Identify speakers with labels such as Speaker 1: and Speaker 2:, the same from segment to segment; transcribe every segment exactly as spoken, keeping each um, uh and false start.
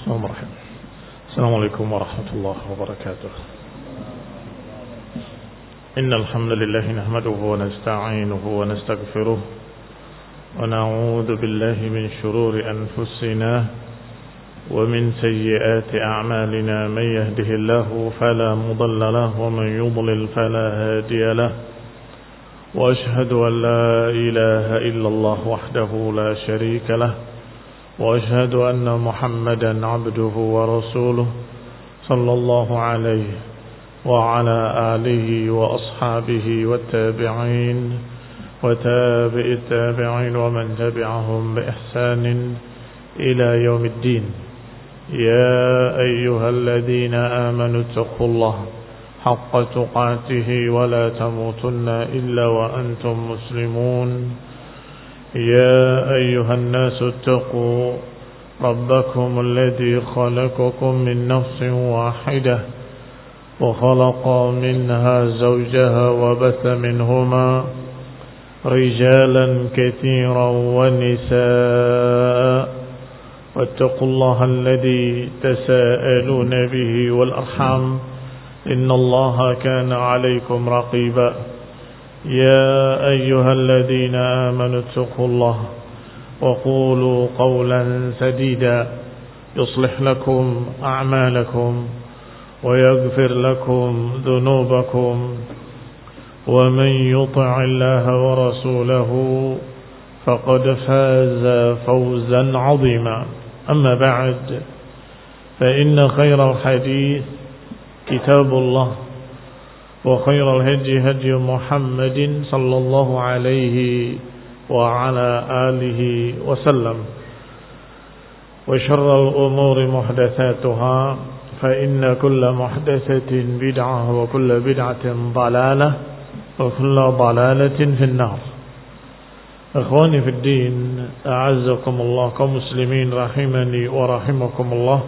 Speaker 1: Bismillahirrahmanirrahim. Assalamualaikum warahmatullahi wabarakatuh. Innal hamdalillah nahmaduhu wa nasta'inuhu wa nastaghfiruh wa na'udzu billahi min shururi anfusina wa min sayyiati a'malina man yahdihillahu fala mudilla lahu wa man yudlil fala hadiya lahu wa ashhadu an la ilaha illallah wahdahu la sharika lahu وأشهد أن محمدا عبده ورسوله صلى الله عليه وعلى آله وأصحابه والتابعين وتابع التابعين ومن تبعهم بإحسان إلى يوم الدين. يا أيها الذين آمنوا اتقوا الله حق تقاته ولا تموتن إلا وأنتم مسلمون. يا أيها الناس اتقوا ربكم الذي خلقكم من نفس واحدة وخلق منها زوجها وبث منهما رجالا كثيرا ونساء واتقوا الله الذي تساءلون به والأرحام إن الله كان عليكم رقيبا. يا أيها الذين آمنوا اتقوا الله وقولوا قولا سديدا يصلح لكم أعمالكم ويغفر لكم ذنوبكم ومن يطع الله ورسوله فقد فاز فوزا عظيما. أما بعد فإن خير الحديث كتاب الله وخير الهدي هدي محمد صلى الله عليه وعلى آله وسلم وشر الأمور محدثاتها فإن كل محدثة بدعة وكل بدعة ضلالة وكل ضلالة في النار. إخواني في الدين أعزكم الله كمسلمين رحمني ورحمكم الله.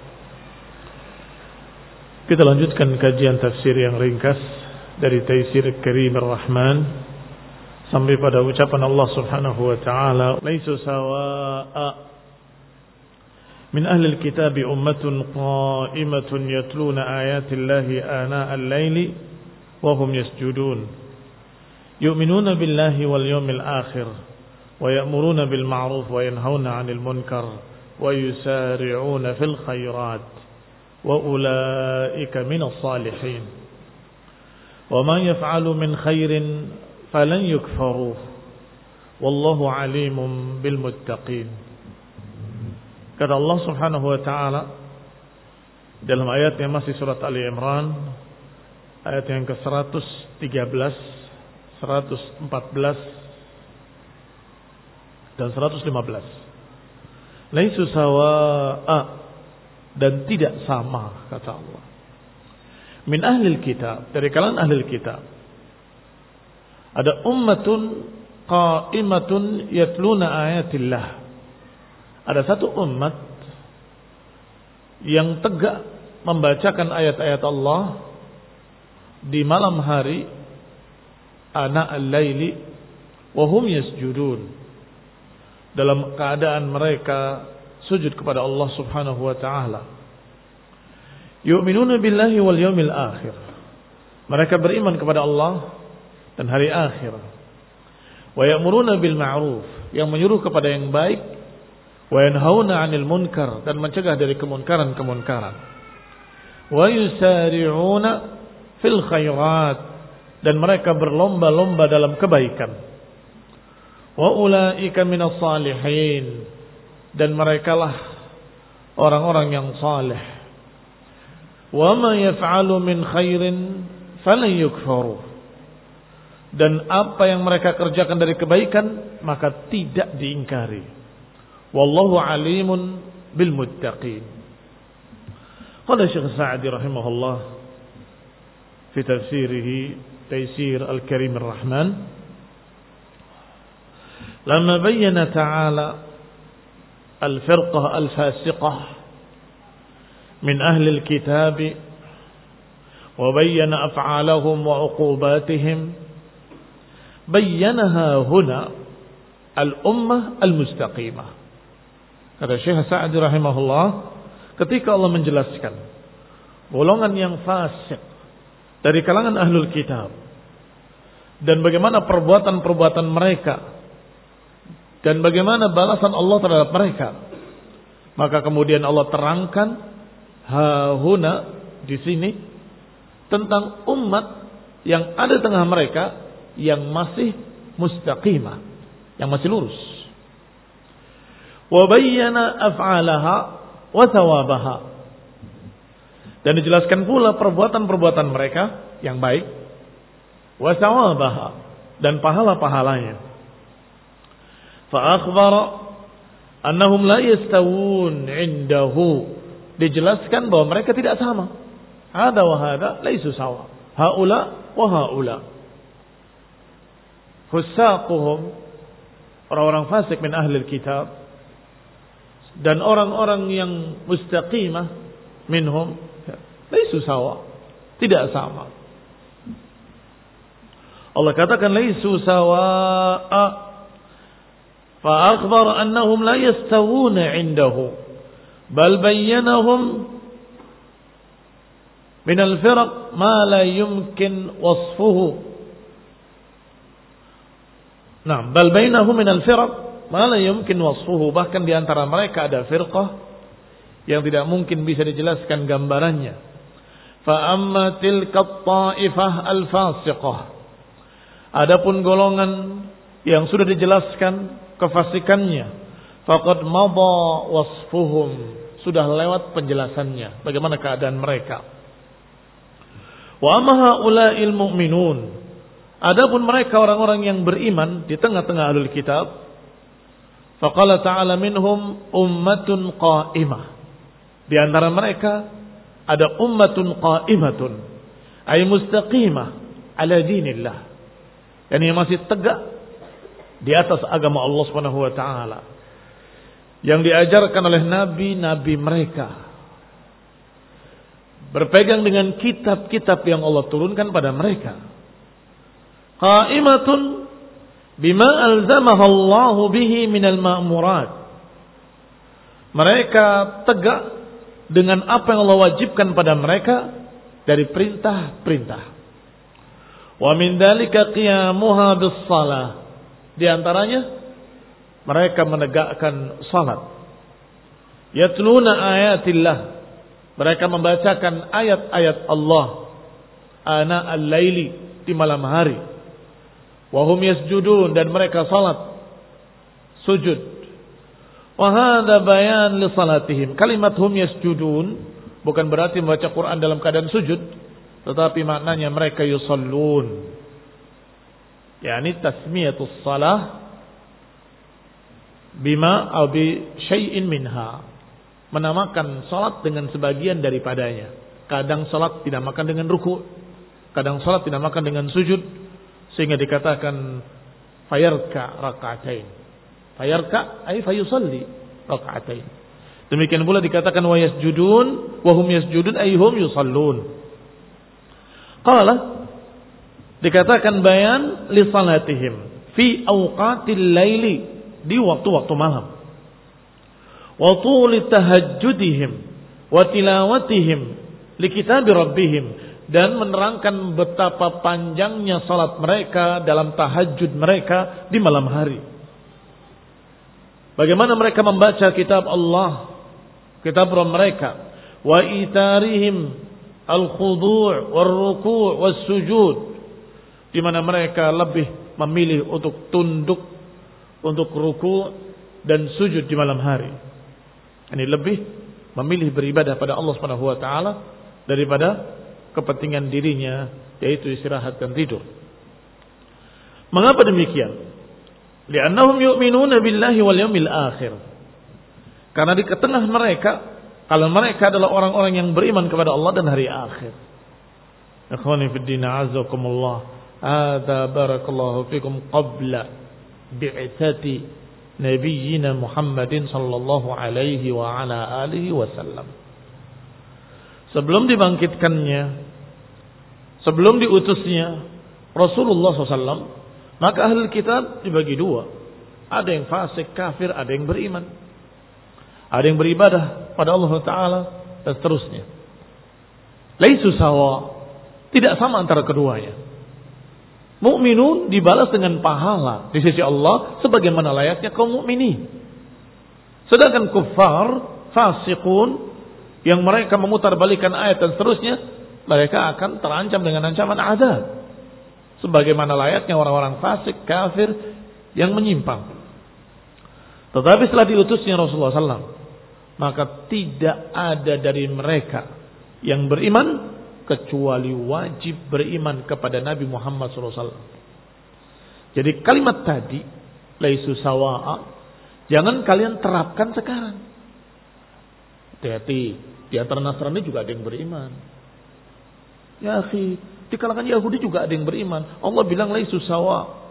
Speaker 1: Kita lanjutkan kajian tafsir yang ringkas dari Taisir Karim Ar-Rahman sampai pada ucapan Allah Subhanahu wa taala, "Laisu sawa'a min ahli al-kitab ummatun qa'imatun yatluna ayati Allahi ana al-laili wa hum yasjudun yu'minuna billahi wal yawmil akhir wa ya'muruna bil ma'ruf wa yanhauna 'anil munkar wa yusari'una fil khairat وَأُولَئِكَ مِنَ الصَّالِحِينَ وَمَا يَفْعَلُ مِنْ خَيْرٍ فَلَنْ يُكْفَرُوهُ وَاللَّهُ عَلِيمٌ بِالْمُتَّقِينَ. Kata Allah Subhanahu wa taala dalam ayat yang masih surat Ali Imran ayat yang ke seratus tiga belas, seratus empat belas dan seratus lima belas. Laisu sawa'a, dan tidak sama, kata Allah, min ahlil kitab, dari kalangan ahlil kitab, ada ummatun qa'imatun yatluna ayatillah, ada satu umat yang tegak membacakan ayat-ayat Allah di malam hari, ana al-laili wa hum yasjudun, dalam keadaan mereka sujud kepada Allah Subhanahu wa taala. Yu'minuna billahi wal yawmil akhir, mereka beriman kepada Allah dan hari akhir. Wa ya'muruna bil ma'ruf, yang menyuruh kepada yang baik. Wa yanhauna 'anil munkar, dan mencegah dari kemunkaran-kemunkaran. Wa yusari'una fil khairat, dan mereka berlomba-lomba dalam kebaikan. Wa ulaika minas salihin, dan merekalah orang-orang yang saleh. Wa ma yaf'alu min khairin falan yukfaru, dan apa yang mereka kerjakan dari kebaikan maka tidak diingkari. Wallahu alimun bil muttaqin. Qala Syekh Sa'di rahimahullah fi tafsirihi Taisir Al-Karim Ar-Rahman, lamma bayyana ta'ala الفرقة الفاسقة من أهل الكتاب وبين أفعالهم وعقوباتهم بينها هنا al-ummah al-mustaqimah. Kata Syekh Sa'di rahimahullah, ketika Allah menjelaskan golongan yang fasik dari kalangan ahlul kitab dan bagaimana perbuatan-perbuatan mereka dan bagaimana balasan Allah terhadap mereka, maka kemudian Allah terangkan hahuna di sini tentang umat yang ada di tengah mereka yang masih mustaqimah, yang masih lurus. Wa bayyana af'alaha wa thawabaha. Dan dijelaskan pula perbuatan-perbuatan mereka yang baik, wa thawabaha, dan pahala-pahalanya. Fa akhbara annahum la yastawun 'indahu. Dijelaskan bahwa mereka tidak sama. Hada wa hada laisu sawa. Haula wa haula. Fusaquhum, orang-orang fasik min ahlil kitab, dan orang-orang yang mustaqimah minhum laisu sawa, tidak sama. Allah katakan laisu sawa'a, fa akhbar annahum la yastawuna 'indahu bal bayyanahum min al-firaq ma la yumkin wasfuhu. Nah, bal bainahum min al-firaq ma la yumkin wasfuhu, bahkan di antara mereka ada firqah yang tidak mungkin bisa dijelaskan gambarannya. Fa amma tilka at-ta'ifah al-fasiqah, adapun golongan yang sudah dijelaskan kefasikannya, faqad madha wasfuhum, sudah lewat penjelasannya bagaimana keadaan mereka. Wa amma haula'il mu'minun, adapun mereka orang-orang yang beriman di tengah-tengah ahlul kitab, faqala ta'ala minhum ummatun qa'imah, di antara mereka ada ummatun qa'imatun, ay mustaqimah ala dinillah, yani masih tegak di atas agama Allah Subhanahu wa taala yang diajarkan oleh nabi-nabi mereka, berpegang dengan kitab-kitab yang Allah turunkan pada mereka. Qa'imatun bima alzamaha Allah bihi minal ma'murat, mereka tegak dengan apa yang Allah wajibkan pada mereka dari perintah-perintah. Wa min dzalika qiyamuha bis shalah, di antaranya mereka menegakkan salat. Yatluna ayatillah, mereka membacakan ayat-ayat Allah ana al-laili, di malam hari. Wa hum yasjudun, dan mereka salat sujud. Wa hadza bayan li salatihim. Kalimat hum yasjudun bukan berarti membaca Quran dalam keadaan sujud, tetapi maknanya mereka yusallun, yakni tasmiyatus salah bima aw bi syai'in minha, menamakan salat dengan sebagian daripadanya. Kadang salat dinamakan dengan ruku', kadang salat dinamakan dengan sujud, sehingga dikatakan fayarka rak'atain. Fayarka ay fayusalli rak'atain. Demikian pula dikatakan wa yasjudun wa hum yasjudun ay hum yusallun. Qala, dikatakan bayan li salatihim fi awqatil laili, di waktu-waktu malam. Wa tuli tahajjudihim wa tilawatihim li kitab rabbihim, dan menerangkan betapa panjangnya salat mereka dalam tahajud mereka di malam hari. Bagaimana mereka membaca kitab Allah, kitab Rabb mereka. Wa itarihim al-khudu' wal-ruku' was-sujud, di mana mereka lebih memilih untuk tunduk, untuk ruku' dan sujud di malam hari. Ini lebih memilih beribadah pada Allah Subhanahu wa taala daripada kepentingan dirinya, yaitu istirahat dan tidur. Mengapa demikian? Li'annahum yu'minuna billahi wal yawmil akhir. Karena di tengah mereka, kalau mereka adalah orang-orang yang beriman kepada Allah dan hari akhir. Ikhwani fid din, a'azzakumullah. Hadza barakallahu fikum qabla bi'tsati nabiyyina Muhammadin sallallahu alaihi wa ala alihi wasallam. Sebelum dibangkitkannya, sebelum diutusnya Rasulullah shallallahu alaihi wasallam, maka ahli kitab dibagi dua. Ada yang fasik, kafir, ada yang beriman. Ada yang beribadah pada Allah Ta'ala, dan seterusnya. Laisu sawa, tidak sama antara keduanya. Mukminun dibalas dengan pahala di sisi Allah sebagaimana layaknya kaum mukminin. Sedangkan kuffar, fasiqun, yang mereka memutarbalikkan ayat dan seterusnya, mereka akan terancam dengan ancaman azab sebagaimana layaknya orang-orang fasik, kafir yang menyimpang. Tetapi setelah diutusnya Rasulullah sallallahu alaihi wasallam, maka tidak ada dari mereka yang beriman kecuali wajib beriman kepada Nabi Muhammad sallallahu alaihi wasallam. Jadi kalimat tadi, laisu sawa'a, jangan kalian terapkan sekarang. Hati-hati, di antara Nasrani juga ada yang beriman. Ya akhi, di kalangan Yahudi juga ada yang beriman. Allah bilang laisu sawa.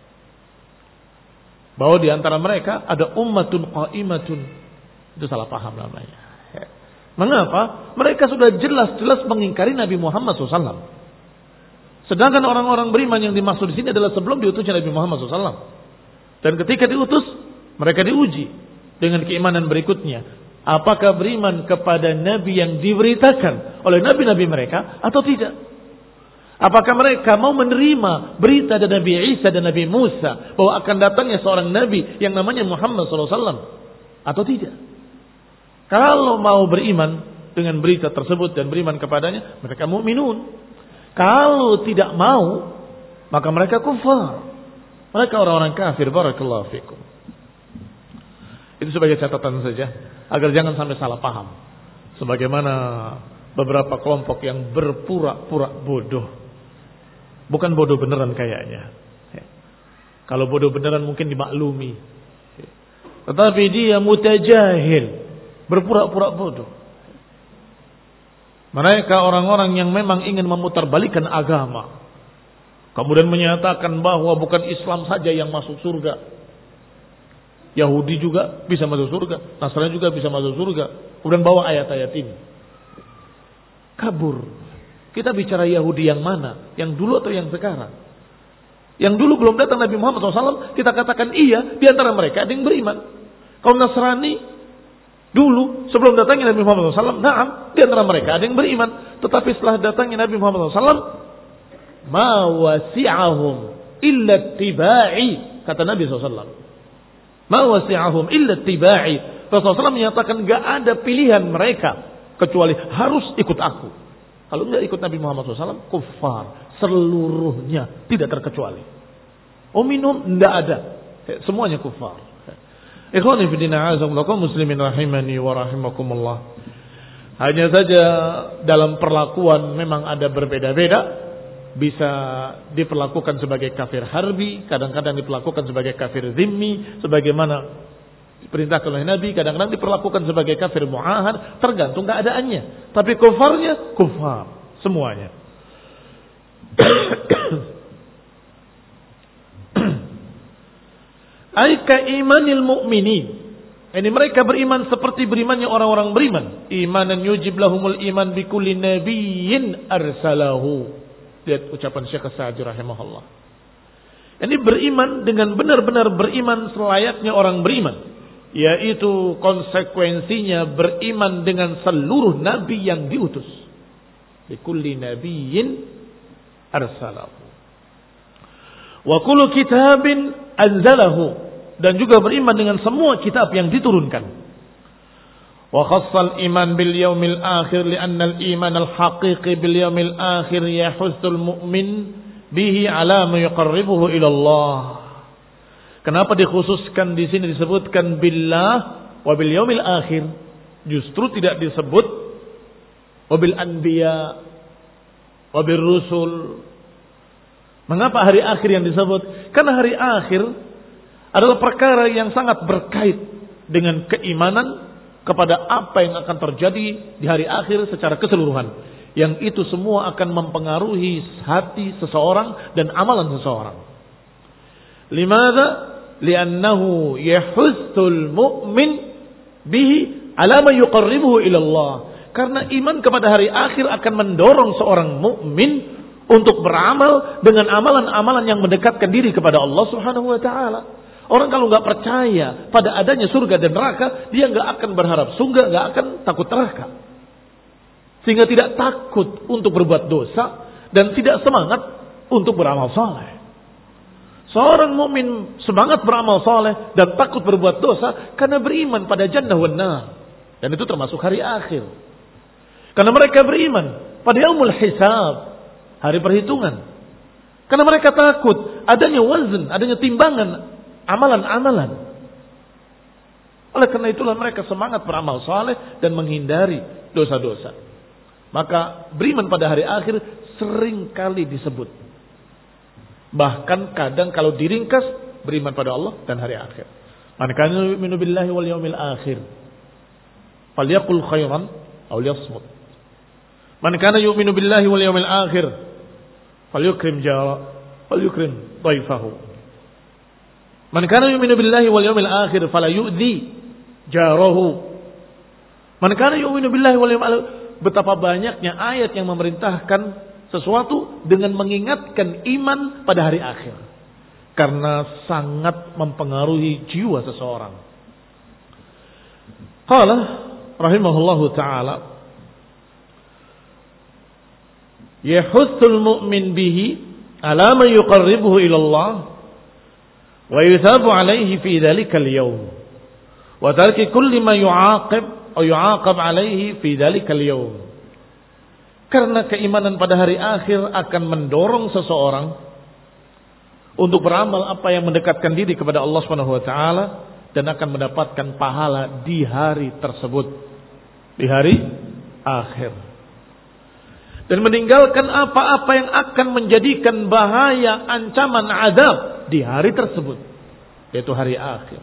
Speaker 1: Bahwa di antara mereka ada ummatun qa'imatun. Itu salah paham namanya. Mengapa? Mereka sudah jelas-jelas mengingkari Nabi Muhammad shallallahu alaihi wasallam. Sedangkan orang-orang beriman yang dimaksud di sini adalah sebelum diutusnya Nabi Muhammad shallallahu alaihi wasallam. Dan ketika diutus, mereka diuji dengan keimanan berikutnya. Apakah beriman kepada Nabi yang diberitakan oleh Nabi-Nabi mereka atau tidak? Apakah mereka mau menerima berita dari Nabi Isa dan Nabi Musa bahwa akan datangnya seorang Nabi yang namanya Muhammad shallallahu alaihi wasallam atau tidak? Kalau mau beriman dengan berita tersebut dan beriman kepadanya, mereka mukminun. Kalau tidak mau, maka mereka kufar. Mereka orang-orang kafir. Barakallahu fikum. Itu sebagai catatan saja, agar jangan sampai salah paham. Sebagaimana beberapa kelompok yang berpura-pura bodoh. Bukan bodoh beneran kayaknya. Kalau bodoh beneran mungkin dimaklumi. Tetapi dia mutajahil. Berpura-pura bodoh. Mereka orang-orang yang memang ingin memutarbalikkan agama. Kemudian menyatakan bahwa bukan Islam saja yang masuk surga. Yahudi juga bisa masuk surga. Nasrani juga bisa masuk surga. Kemudian bawa ayat-ayat ini. Kabur. Kita bicara Yahudi yang mana? Yang dulu atau yang sekarang? Yang dulu belum datang Nabi Muhammad shallallahu alaihi wasallam, kita katakan iya, di antara mereka ada yang beriman. Kaum Nasrani dulu sebelum datangnya Nabi Muhammad shallallahu alaihi wasallam, naam, di antara mereka ada yang beriman. Tetapi setelah datangnya Nabi Muhammad shallallahu alaihi wasallam, ma wasi'ahum illa tiba'i, kata Nabi shallallahu alaihi wasallam. Ma wasi'ahum illa tiba'i. Rasulullah shallallahu alaihi wasallam menyatakan gak ada pilihan mereka kecuali harus ikut aku. Kalau tidak ikut Nabi Muhammad shallallahu alaihi wasallam, kufar seluruhnya, tidak terkecuali. Oh minum, tidak ada, semuanya kufar. Ikhwani fillah, a'azakumullah, muslimin rahimani wa rahimakumullah. Hanya saja dalam perlakuan memang ada berbeda-beda. Bisa diperlakukan sebagai kafir harbi, kadang-kadang diperlakukan sebagai kafir zimmi, sebagaimana diperintahkan oleh Nabi, kadang-kadang diperlakukan sebagai kafir mu'ahad, tergantung keadaannya. Tapi kufarnya, kufar semuanya. Aika imanil mu'minin. Ini mereka beriman seperti berimannya orang-orang beriman. Imanan yujib lahumul iman bikulli nabiyyin arsalahu. Lihat ucapan Syekh Sa'di rahimahullah. Ini beriman dengan benar-benar beriman selayaknya orang beriman. Yaitu konsekuensinya beriman dengan seluruh nabi yang diutus. Bikulli nabiyyin arsalahu. Wa kullu kitabin anzalahu. Dan juga beriman dengan semua kitab yang diturunkan. Wa khassal iman bil yaumil akhir li'anna al-iman al-haqiqi bil yaumil akhir yahussul mu'min bihi ala ma yuqarribuhu ila Allah. Kenapa dikhususkan di sini disebutkan billah wa bil yaumil akhir? Justru tidak disebut wa bil anbiya wa bil rusul. Mengapa hari akhir yang disebut? Karena hari akhir adalah perkara yang sangat berkait dengan keimanan kepada apa yang akan terjadi di hari akhir secara keseluruhan. Yang itu semua akan mempengaruhi hati seseorang dan amalan seseorang. Limadha? Liannahu yahussul mu'min bihi ala ma yuqarribuhu ila Allah. Karena iman kepada hari akhir akan mendorong seorang mukmin untuk beramal dengan amalan-amalan yang mendekatkan diri kepada Allah Subhanahu wa taala. Orang kalau nggak percaya pada adanya surga dan neraka, dia nggak akan berharap surga, nggak akan takut neraka. Sehingga tidak takut untuk berbuat dosa dan tidak semangat untuk beramal saleh. Seorang mukmin semangat beramal saleh dan takut berbuat dosa karena beriman pada jannah wan nar. Dan itu termasuk hari akhir. Karena mereka beriman pada yaumul hisab, hari perhitungan. Karena mereka takut adanya wazn, adanya timbangan amalan-amalan. Oleh karena itulah mereka semangat beramal saleh dan menghindari dosa-dosa. Maka beriman pada hari akhir sering kali disebut. Bahkan kadang kalau diringkas, beriman pada Allah dan hari akhir. Man kana yu'minu billahi wal yawmil akhir falyaqul khairan aw liyasmut. Man kana yu'minu billahi wal yawmil akhir falyukrim jara falyukrim dhaifahu. Man kana yu'minu billahi wal yawmil akhir fala yu'dhi jarahu. Man kana yu'minu billahi wal yawmil akhir. Betapa banyaknya ayat yang memerintahkan sesuatu dengan mengingatkan iman pada hari akhir. Karena sangat mempengaruhi jiwa seseorang. Qala rahimahullahu ta'ala, yahuthul mu'min bihi ala ma yuqarribuhu ila Allah wa yuthabu alaihi fi dhalikal yawm wa tarki kulli ma yu'aqib atau yu'aqab alaihi fi dhalikal yawm. Karena keimanan pada hari akhir akan mendorong seseorang untuk beramal apa yang mendekatkan diri kepada Allah Subhanahu wa taala dan akan mendapatkan pahala di hari tersebut, di hari akhir. Dan meninggalkan apa-apa yang akan menjadikan bahaya, ancaman azab di hari tersebut, yaitu hari akhir.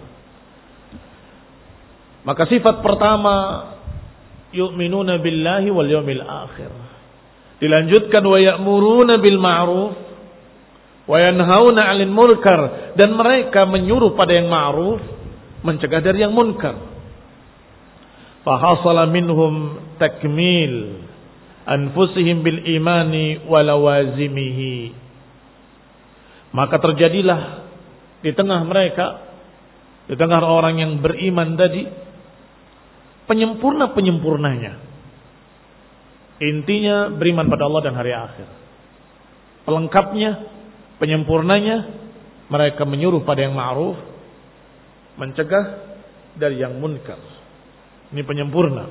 Speaker 1: Maka sifat pertama, yu'minuna billahi wal yawmil akhir. Dilanjutkan wa ya'muruna bil ma'ruf wa yanhauna 'anil munkar, dan mereka menyuruh pada yang ma'ruf, mencegah dari yang munkar. Fa hasala minhum takmil anfusihim bil imani wa lawazimihi. Maka terjadilah di tengah mereka, di tengah orang yang beriman tadi, penyempurna-penyempurnanya. Intinya beriman pada Allah dan hari akhir. Pelengkapnya, penyempurnanya, mereka menyuruh pada yang ma'ruf, mencegah dari yang munkar. Ini penyempurna.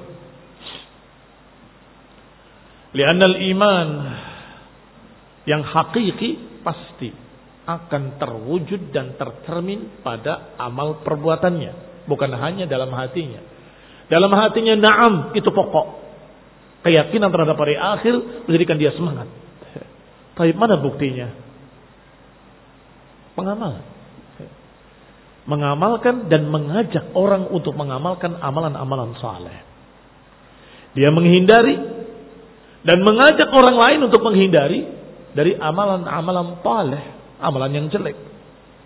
Speaker 1: Li'annal iman yang hakiki pasti akan terwujud dan tercermin pada amal perbuatannya, bukan hanya dalam hatinya. Dalam hatinya na'am, itu pokok. Keyakinan terhadap hari akhir menjadikan dia semangat. Tapi mana buktinya? Pengamalan. Mengamalkan dan mengajak orang untuk mengamalkan amalan-amalan saleh. Dia menghindari dan mengajak orang lain untuk menghindari dari amalan-amalan saleh, amalan yang jelek.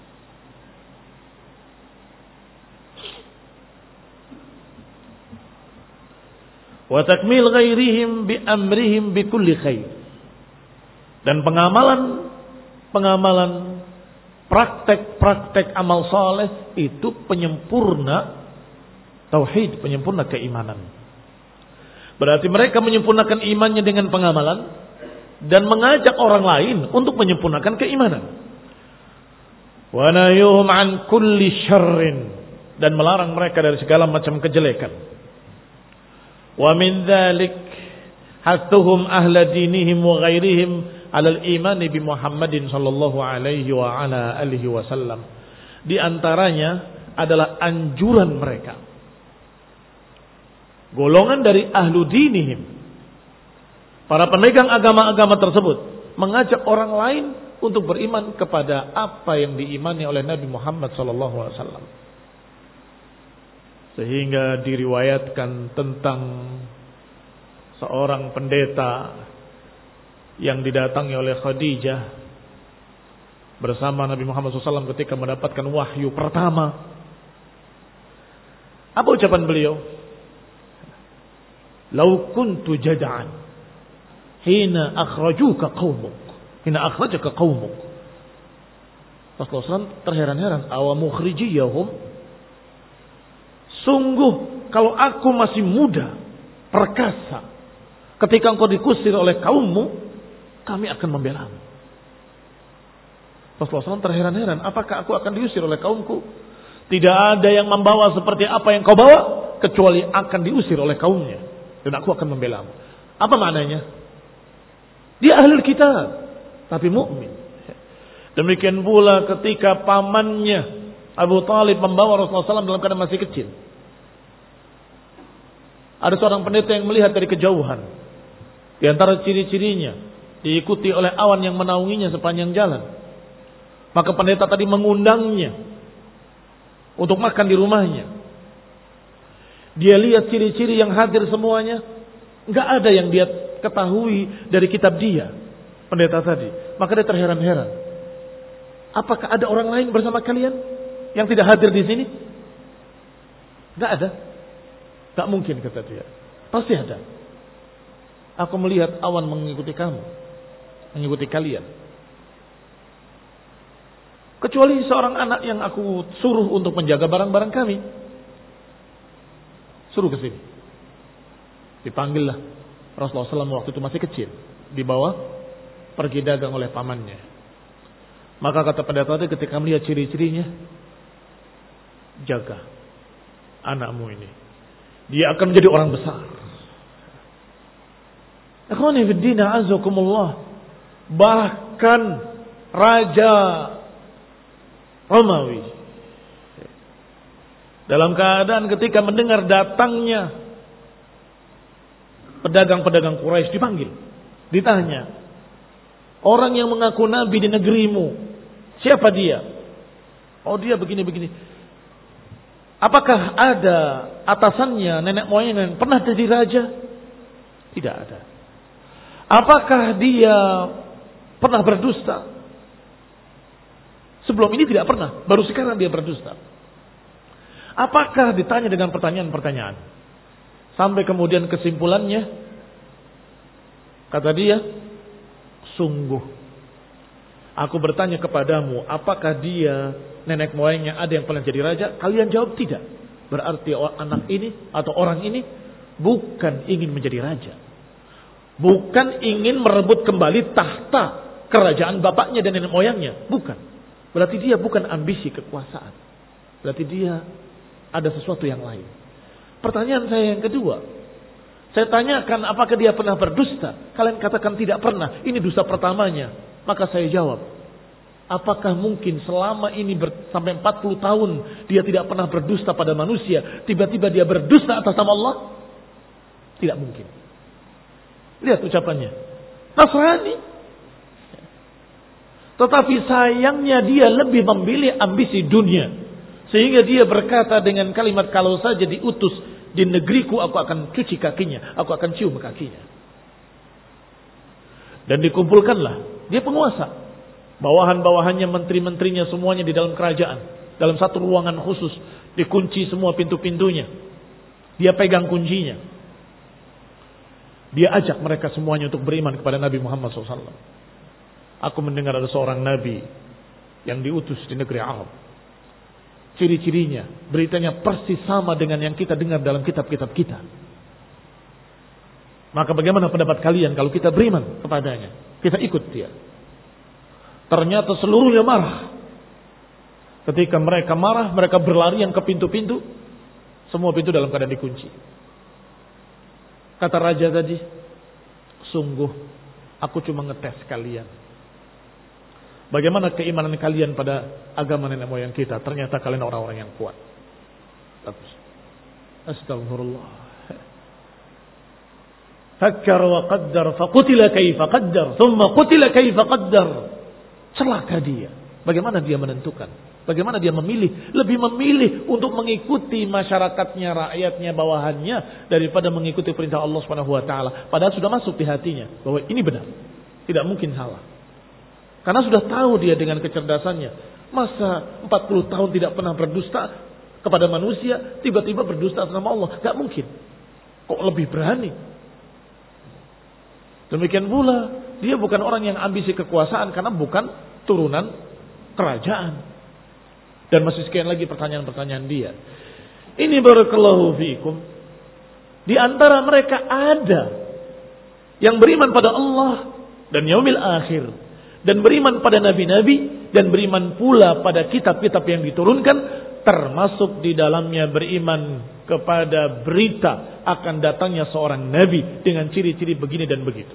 Speaker 1: Wa takmil ghairihim bi amrihim bi kulli khair. Dan pengamalan pengamalan praktek-praktek amal saleh itu penyempurna tauhid, penyempurna keimanan. Berarti mereka menyempurnakan imannya dengan pengamalan dan mengajak orang lain untuk menyempurnakan keimanan. Wa nayuhum an kulli syarrin, dan melarang mereka dari segala macam kejelekan. Wa min dzalik hattuhum ahla dinihim wa ghairihim 'ala al-iman bi Muhammadin sallallahu alaihi wa ala alihi wasallam. Di antaranya adalah anjuran mereka, golongan dari ahlu dinihim, para pemegang agama-agama tersebut, mengajak orang lain untuk beriman kepada apa yang diimani oleh Nabi Muhammad sallallahu alaihi wasallam. Sehingga diriwayatkan tentang seorang pendeta yang didatangi oleh Khadijah bersama Nabi Muhammad shallallahu alaihi wasallam ketika mendapatkan wahyu pertama. Apa ucapan beliau? Lau kuntu jada'an hina akhrajuka qaumuk, hina akhrajaka qaumuk. Rasulullah shallallahu alaihi wasallam terheran-heran, awa mukhrijiyahum. Sungguh kalau aku masih muda, perkasa, Ketika engkau dikusir oleh kaummu, kami akan membelamu. Rasulullah shallallahu alaihi wasallam terheran-heran, apakah aku akan diusir oleh kaumku? Tidak ada yang membawa seperti apa yang kau bawa, kecuali akan diusir oleh kaumnya. Dan aku akan membelamu. Apa maknanya? Dia ahli kitab, tapi mukmin. Demikian pula ketika pamannya Abu Talib membawa Rasulullah shallallahu alaihi wasallam dalam keadaan masih kecil. Ada seorang pendeta yang melihat dari kejauhan. Di antara ciri-cirinya, diikuti oleh awan yang menaunginya sepanjang jalan. Maka pendeta tadi mengundangnya untuk makan di rumahnya. Dia lihat ciri-ciri yang hadir semuanya. Enggak ada yang dia ketahui dari kitab dia, pendeta tadi. Maka dia terheran-heran. Apakah ada orang lain bersama kalian yang tidak hadir di sini? Enggak ada. Enggak mungkin, kata dia. Pasti ada. Aku melihat awan mengikuti kamu, mengikuti kalian. Kecuali seorang anak yang aku suruh untuk menjaga barang-barang kami. Suruh ke sini. Dipanggillah Rasulullah shallallahu alaihi wasallam waktu itu masih kecil. Dibawa pergi dagang oleh pamannya. Maka kata pendeta tadi ketika melihat ciri-cirinya, jaga anakmu ini. Dia akan menjadi orang besar. Ikhwani fid din, a'azzakumullah. Bahkan Raja Romawi dalam keadaan ketika mendengar datangnya pedagang-pedagang Quraisy dipanggil, ditanya, orang yang mengaku nabi di negerimu, siapa dia? Oh, dia begini-begini. Apakah ada atasannya, nenek moyangnya yang pernah jadi raja? Tidak ada. Apakah dia pernah berdusta? Sebelum ini tidak pernah, baru sekarang dia berdusta. Apakah ditanya dengan pertanyaan-pertanyaan? Sampai kemudian kesimpulannya, kata dia, sungguh aku bertanya kepadamu, apakah dia nenek moyangnya ada yang pernah jadi raja? Kalian jawab tidak. Berarti anak ini atau orang ini bukan ingin menjadi raja. Bukan ingin merebut kembali tahta kerajaan bapaknya dan nenek moyangnya. Bukan. Berarti dia bukan ambisi kekuasaan. Berarti dia ada sesuatu yang lain. Pertanyaan saya yang kedua. Saya tanyakan apakah dia pernah berdusta. Kalian katakan tidak pernah. Ini dusta pertamanya. Maka saya jawab. Apakah mungkin selama ini ber, sampai empat puluh tahun dia tidak pernah berdusta pada manusia. Tiba-tiba dia berdusta atas nama Allah? Tidak mungkin. Lihat ucapannya. Nasrani. Tetapi sayangnya dia lebih memilih ambisi dunia. Sehingga dia berkata dengan kalimat, kalau saja diutus di negeriku aku akan cuci kakinya. Aku akan cium kakinya. Dan dikumpulkanlah. Dia penguasa. Bawahan-bawahannya, menteri-menterinya semuanya di dalam kerajaan. Dalam satu ruangan khusus. Dikunci semua pintu-pintunya. Dia pegang kuncinya. Dia ajak mereka semuanya untuk beriman kepada Nabi Muhammad shallallahu alaihi wasallam. Aku mendengar ada seorang Nabi yang diutus di negeri Arab. Ciri-cirinya, beritanya persis sama dengan yang kita dengar dalam kitab-kitab kita. Maka bagaimana pendapat kalian kalau kita beriman kepadanya? Kita ikut dia. Ternyata seluruhnya marah. Ketika mereka marah, mereka berlarian ke pintu-pintu. Semua pintu dalam keadaan dikunci. Kata raja tadi, sungguh aku cuma ngetes kalian. Bagaimana keimanan kalian pada agama nenek moyang kita? Ternyata kalian orang-orang yang kuat. Astagfirullah. Fakkar wa qaddar faqutila kaifa qaddar thumma qutila kaifa qaddar. Celaka dia. Bagaimana dia menentukan? Bagaimana dia memilih? Lebih memilih untuk mengikuti masyarakatnya, rakyatnya, bawahannya daripada mengikuti perintah Allah Subhanahu wa taala. Padahal sudah masuk di hatinya bahwa ini benar. Tidak mungkin salah. Karena sudah tahu dia dengan kecerdasannya. Masa empat puluh tahun tidak pernah berdusta kepada manusia, tiba-tiba berdusta atas nama Allah? Gak mungkin. Kok lebih berani? Demikian pula, dia bukan orang yang ambisi kekuasaan karena bukan turunan kerajaan. Dan masih sekian lagi pertanyaan-pertanyaan dia. Ini barakallahu fiikum. Di antara mereka ada Yang beriman pada Allah dan yaumil akhir, dan beriman pada nabi-nabi, dan beriman pula pada kitab-kitab yang diturunkan, termasuk di dalamnya beriman kepada berita akan datangnya seorang nabi dengan ciri-ciri begini dan begitu.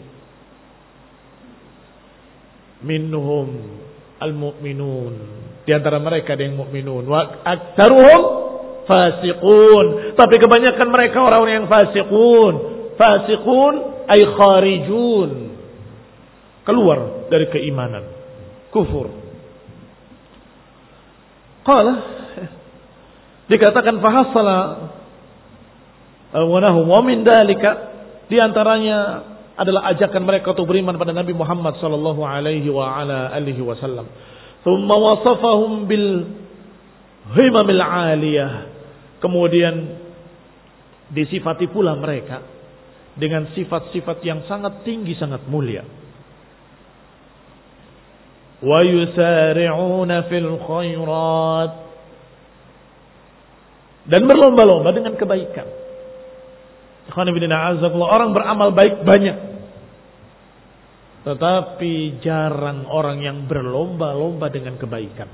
Speaker 1: Minhum al-mu'minun, di antara mereka ada yang mukminun, wa aktsaruhum fasiqun, tapi kebanyakan mereka orang-orang yang fasiqun. Fasiqun ay kharijun, keluar dari keimanan, kufur. Qala, dikatakan fahassala wa nahum wa min dalika, di antaranya adalah ajakan mereka untuk beriman pada Nabi Muhammad sallallahu alaihi wa ala alihi wasallam. Tsumma wasafahum bil himamil aliyah, kemudian disifati pula mereka dengan sifat-sifat yang sangat tinggi, sangat mulia. Wa yusari'una fil khairat, dan berlomba-lomba dengan kebaikan. Orang beramal baik banyak, tetapi jarang orang yang berlomba-lomba dengan kebaikan.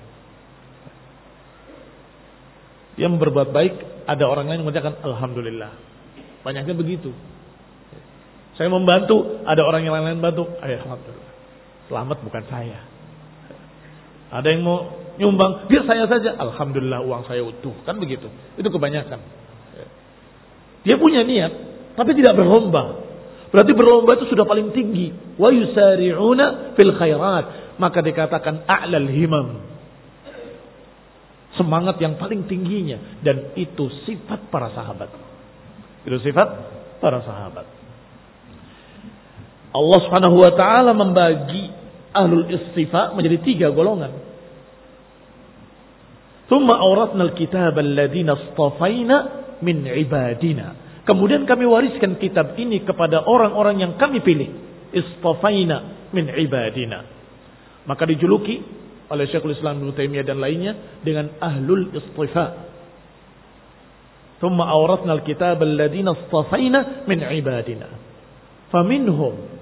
Speaker 1: Yang berbuat baik, ada orang lain mengucapkan alhamdulillah. Banyaknya begitu. Saya membantu, ada orang yang lain-lain bantu, alhamdulillah. Selamat bukan saya. Ada yang mau nyumbang, biar saya saja, alhamdulillah uang saya utuh. Kan begitu. Itu kebanyakan. Dia punya niat, tapi tidak berlomba. Berarti berlomba itu sudah paling tinggi. Wa yusari'una fil khairat, maka dikatakan a'lal himam, semangat yang paling tingginya. Dan itu sifat para sahabat. Itu sifat para sahabat. Allah Subhanahu wa taala membagi ahlul istifa menjadi tiga golongan. Tsumma awratna al-kitaba alladziina istafaina min ibadina. Kemudian kami wariskan kitab ini kepada orang-orang yang kami pilih. Istafaina min ibadina. Maka dijuluki oleh Syekhul Islam Ibnu Taimiyah dan lainnya dengan ahlul istifa. Tsumma awratna al-kitaba alladziina istafaina min ibadina. Faminhum,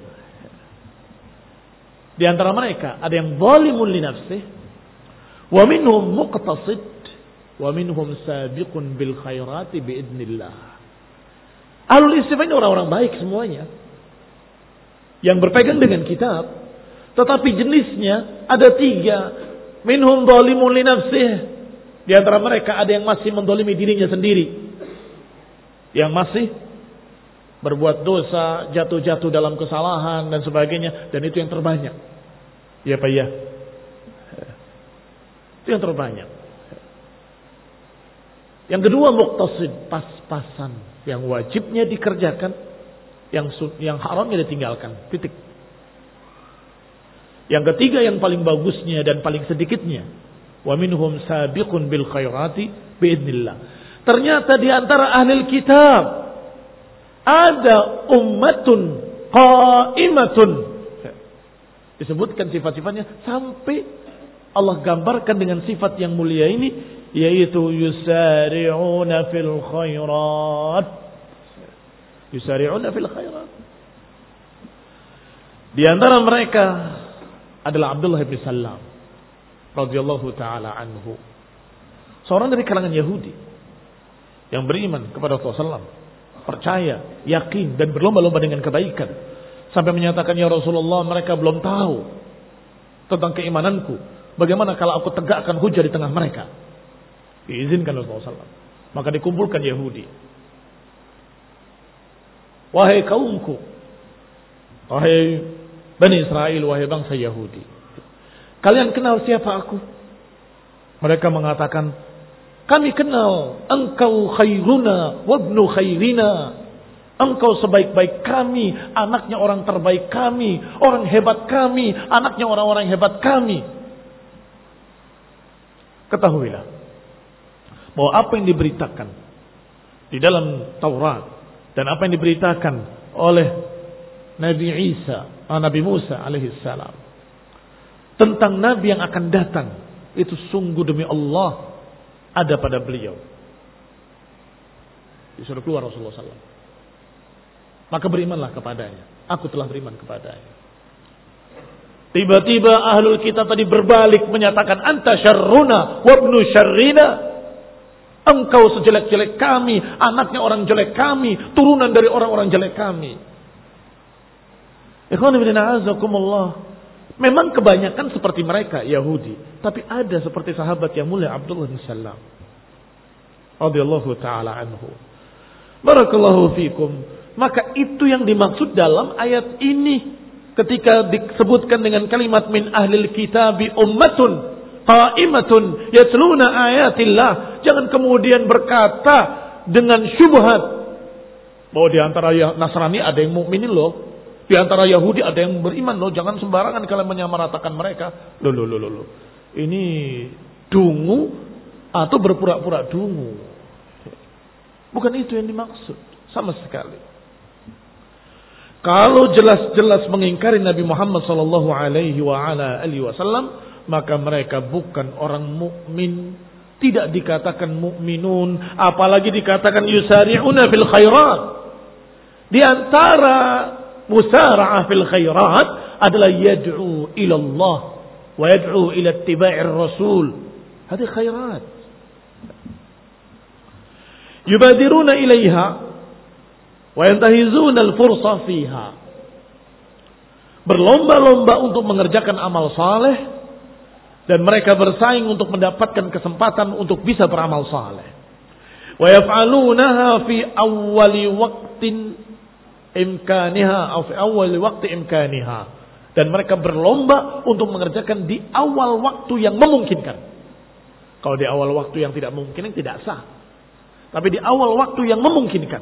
Speaker 1: di antara mereka ada yang zalimun li nafsih, wa minhum muqtasid, wa minhum sabiqun bil khairati biidznillah. Ahlul istifa ini orang-orang baik semuanya, yang berpegang dengan kitab, tetapi jenisnya ada tiga. Minhum zalimun li nafsih, di antara mereka ada yang masih mendolimi dirinya sendiri, yang masih berbuat dosa, jatuh-jatuh dalam kesalahan dan sebagainya, dan itu yang terbanyak. Ya Pak ya. Itu yang terbanyak. Yang kedua muqtasid, pas-pasan, yang wajibnya dikerjakan, yang yang haramnya ditinggalkan. Titik. Yang ketiga yang paling bagusnya dan paling sedikitnya, wa minhum sabiqun bil khairati biidznillah. Ternyata di antara ahli kitab ada ummatun qaimatun. Disebutkan sifat-sifatnya sampai Allah gambarkan dengan sifat yang mulia ini, yaitu yusari'una fil khairat. Yusari'una fil khairat. Di antara mereka adalah Abdullah bin Salam radhiyallahu taala anhu. Seorang dari kalangan Yahudi yang beriman kepada Rasulullah sallallahu alaihi wasallam, percaya, yakin dan berlomba-lomba dengan kebaikan. Sampai menyatakan, ya Rasulullah, mereka belum tahu tentang keimananku. Bagaimana kalau aku tegakkan hujah di tengah mereka? Diizinkan Rasulullah sallallahu alaihi wasallam. Maka dikumpulkan Yahudi. Wahai kaumku, wahai Bani Israel, wahai bangsa Yahudi, kalian kenal siapa aku? Mereka mengatakan, kami kenal engkau khairuna wabnu khairina. Engkau sebaik-baik kami, anaknya orang terbaik kami, orang hebat kami, anaknya orang-orang hebat kami. Ketahuilah bahwa apa yang diberitakan di dalam Taurat dan apa yang diberitakan oleh Nabi Isa, Nabi Musa alaihi salam tentang Nabi yang akan datang, itu sungguh demi Allah ada pada beliau. Disuruh keluar Rasulullah sallallahu alaihi wasallam. maka berimanlah kepadanya. Aku telah beriman kepadanya. Tiba-tiba ahlul kitab tadi berbalik menyatakan anta syarruna wa ibnu syarrina. Engkau sejelek-jelek kami, anaknya orang jelek kami, turunan dari orang-orang jelek kami. Ikhwan fillah a'azakumullah. Memang kebanyakan seperti mereka Yahudi, tapi ada seperti sahabat yang mulia Abdullah bin Salam radhiyallahu taala anhu. Barakallahu fikum. Maka itu yang dimaksud dalam ayat ini ketika disebutkan dengan kalimat min ahlil kitabi ummatun qa'imatun yatluna ayatillah. Jangan kemudian berkata dengan syubhat bahwa di antara Nasrani ada yang mukminin loh. Di antara Yahudi ada yang beriman loh. Jangan sembarangan kalian menyamaratakan mereka. Loh, loh, loh, loh. Ini dungu atau berpura-pura dungu. Bukan itu yang dimaksud. Sama sekali. Kalau jelas-jelas mengingkari Nabi Muhammad sallallahu alaihi wasallam, maka mereka bukan orang mukmin. Tidak dikatakan mukminun. Apalagi dikatakan yusari'una fil khairat. Di antara musara'ah fil khairat adalah yad'u ila Allah wa yad'u ila ittiba'ir rasul. Hadi khairat. Yubadiruna ilaiha wa yantahizuna al-fursa fiha. Berlomba-lomba untuk mengerjakan amal saleh dan mereka bersaing untuk mendapatkan kesempatan untuk bisa beramal saleh. Wa yaf'alunaha fi awwali waqtin imkaniha atau fi awal waktu imkaniha, dan mereka berlomba untuk mengerjakan di awal waktu yang memungkinkan. Kalau di awal waktu yang tidak memungkinkan tidak sah, tapi di awal waktu yang memungkinkan.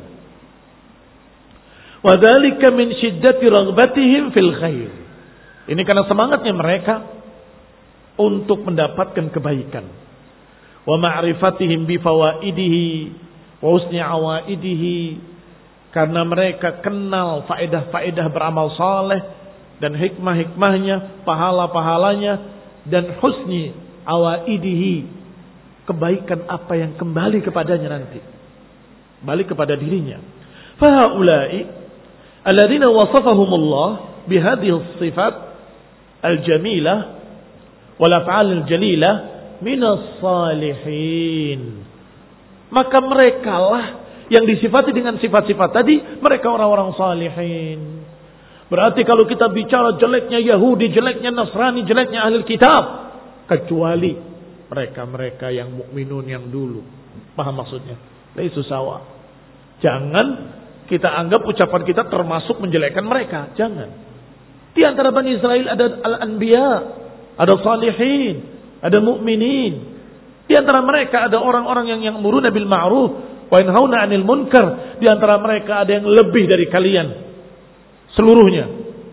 Speaker 1: Wa dzalika min shiddati raghbatihim fil khair. Ini karena semangatnya mereka untuk mendapatkan kebaikan. Wa ma'rifatihim bi fawaidihi wa husni awaidihi. Karena mereka kenal faedah-faedah beramal saleh dan hikmah-hikmahnya, pahala-pahalanya, dan husni awaidihi, kebaikan apa yang kembali kepadanya nanti, balik kepada dirinya. Fahaulai alladzina wasafahumullah bihadhihi sifat al-jamilah wal af'al al-jalilah minas salihin. Maka merekalah yang disifati dengan sifat-sifat tadi, mereka orang-orang salihin. Berarti kalau kita bicara jeleknya Yahudi, jeleknya Nasrani, jeleknya Ahlul Kitab, kecuali mereka-mereka yang mukminun yang dulu. Paham maksudnya? Laisu sawa. Jangan kita anggap ucapan kita termasuk menjelekkan mereka. Jangan. Di antara Bani Israel ada al-anbiya, ada salihin, ada mukminin. Di antara mereka ada orang-orang yang yang ya'muruna bil ma'ruf wa yanhauna 'anil munkar. Di antara mereka ada yang lebih dari kalian seluruhnya.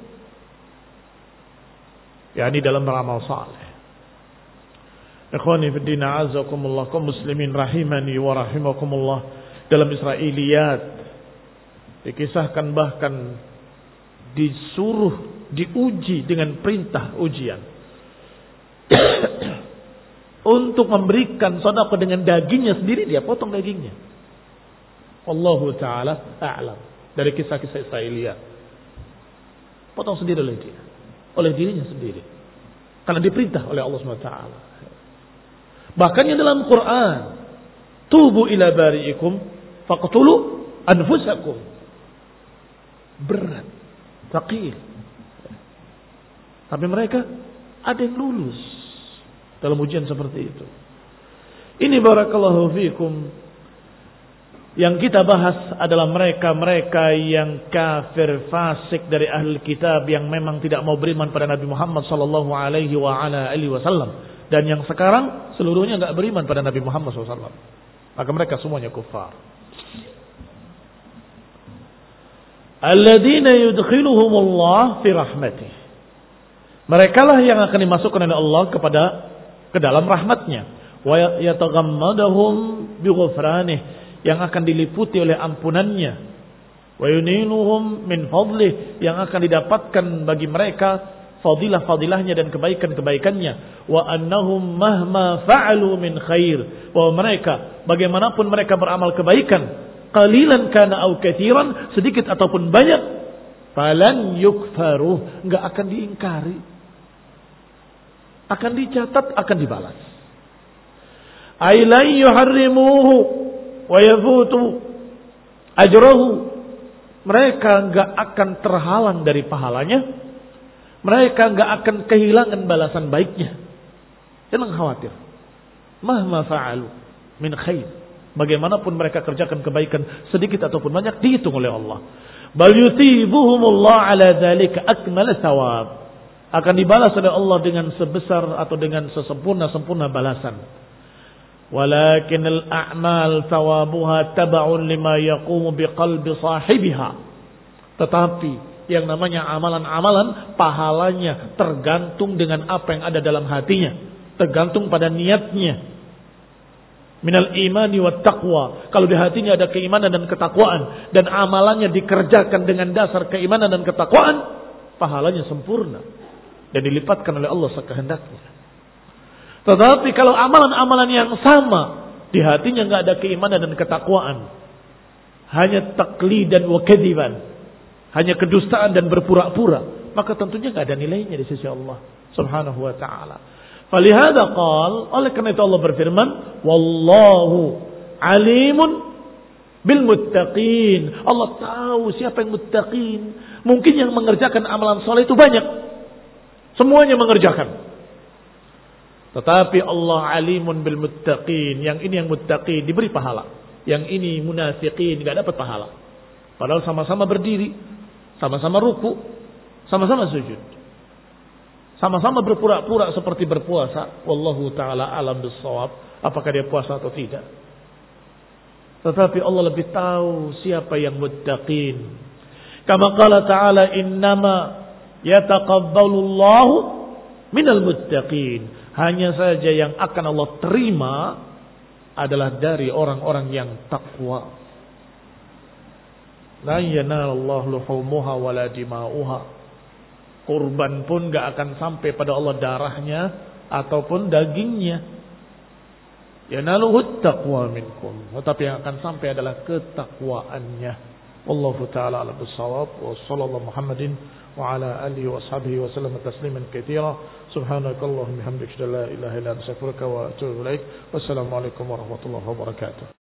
Speaker 1: yakni dalam beramal saleh. Ikhwani fi din a'azzakumullah, kaum muslimin rahimani wa rahimakumullah. Dalam Israiliyat dikisahkan bahkan disuruh diuji dengan perintah ujian untuk memberikan sedekah dengan dagingnya sendiri, dia potong dagingnya. Wallahu taala a'lam. Dari kisah-kisah Israiliyat, potong sendiri oleh dia, oleh dirinya sendiri, karena diperintah oleh Allah subhanahu wa taala. Bahkan yang dalam Quran, tubu ila bari'ikum faqtulu anfusakum, berat, thaqil. Tapi mereka ada yang lulus dalam ujian seperti itu. Ini barakallahu fikum. Yang kita bahas adalah mereka-mereka yang kafir fasik dari ahli kitab, yang memang tidak mau beriman pada Nabi Muhammad sallallahu alaihi wa ala alihi wasallam, dan yang sekarang seluruhnya enggak beriman pada Nabi Muhammad sallallahu alaihi wasallam. Maka mereka semuanya kufar. Alladzina yudkhiluhumullah fi rahmatih. Merekalah yang akan dimasukkan oleh Allah kepada ke dalam rahmatnya. Wa yataghammadahum bi ghufranih, yang akan diliputi oleh ampunannya. Wa yuninuhum min fadlih, yang akan didapatkan bagi mereka fadilah-fadilahnya dan kebaikan-kebaikannya. Wa annahum mahma fa'alu min khair, bahwa mereka bagaimanapun mereka beramal kebaikan, qalilan kana au katsiran, sedikit ataupun banyak, falan yukfaru, enggak akan diingkari. Akan dicatat, akan dibalas. Ay la yuharrimuhu wa yafutu ajrahu. Mereka enggak akan terhalang dari pahalanya. Mereka enggak akan kehilangan balasan baiknya. Jangan khawatir. Mahma fa'alu min khair. Bagaimanapun mereka kerjakan kebaikan sedikit ataupun banyak dihitung oleh Allah. Bal yutibuhumullah ala dzalika akmal thawab. Akan dibalas oleh Allah dengan sebesar atau dengan sesempurna-sempurna balasan. Walakin al-a'mal thawabuha tab'un lima yaqumu biqalbi sahibiha. Tetapi yang namanya amalan-amalan pahalanya tergantung dengan apa yang ada dalam hatinya, tergantung pada niatnya. Minal imani wat taqwa. Kalau di hatinya ada keimanan dan ketakwaan dan amalannya dikerjakan dengan dasar keimanan dan ketakwaan, pahalanya sempurna dan dilipatkan oleh Allah sekehendaknya. Tetapi kalau amalan-amalan yang sama di hatinya enggak ada keimanan dan ketakwaan, hanya taqlidan wa kadiban, hanya kedustaan dan berpura-pura, maka tentunya enggak ada nilainya di sisi Allah Subhanahu wa taala. Falihada qal, oleh karena itu Allah berfirman, wallahu alimun bil muttaqin. Allah tahu siapa yang muttaqin. Mungkin yang mengerjakan amalan soleh itu banyak, semuanya mengerjakan. Tetapi Allah alimun bil muttaqin. Yang ini yang muttaqin diberi pahala, yang ini munafiqin enggak dapat pahala. Padahal sama-sama berdiri, sama-sama ruku, sama-sama sujud, sama-sama berpura-pura seperti berpuasa. Wallahu ta'ala alam bissawab. Apakah dia puasa atau tidak. Tetapi Allah lebih tahu siapa yang muttaqin. Kama qala ta'ala innama yataqabbalullahu minal muttaqin. Hanya saja yang akan Allah terima adalah dari orang-orang yang takwa. La yanalallahu luhumuha wala dima'uha. Kurban pun gak akan sampai pada Allah darahnya ataupun dagingnya. Yanaluhut taqwa minkum. Tetapi yang akan sampai adalah ketakwaannya. Wallahu ta'ala ala bissawab. Wa sallallahu Muhammadin wa ala alihi wa ashabihi wa sallam tasliman katsira. Subhanakallahumma bihamdika la ilaha illa anta astaghfiruka wa atubu ilaik. Wassalamualaikum warahmatullahi wabarakatuh.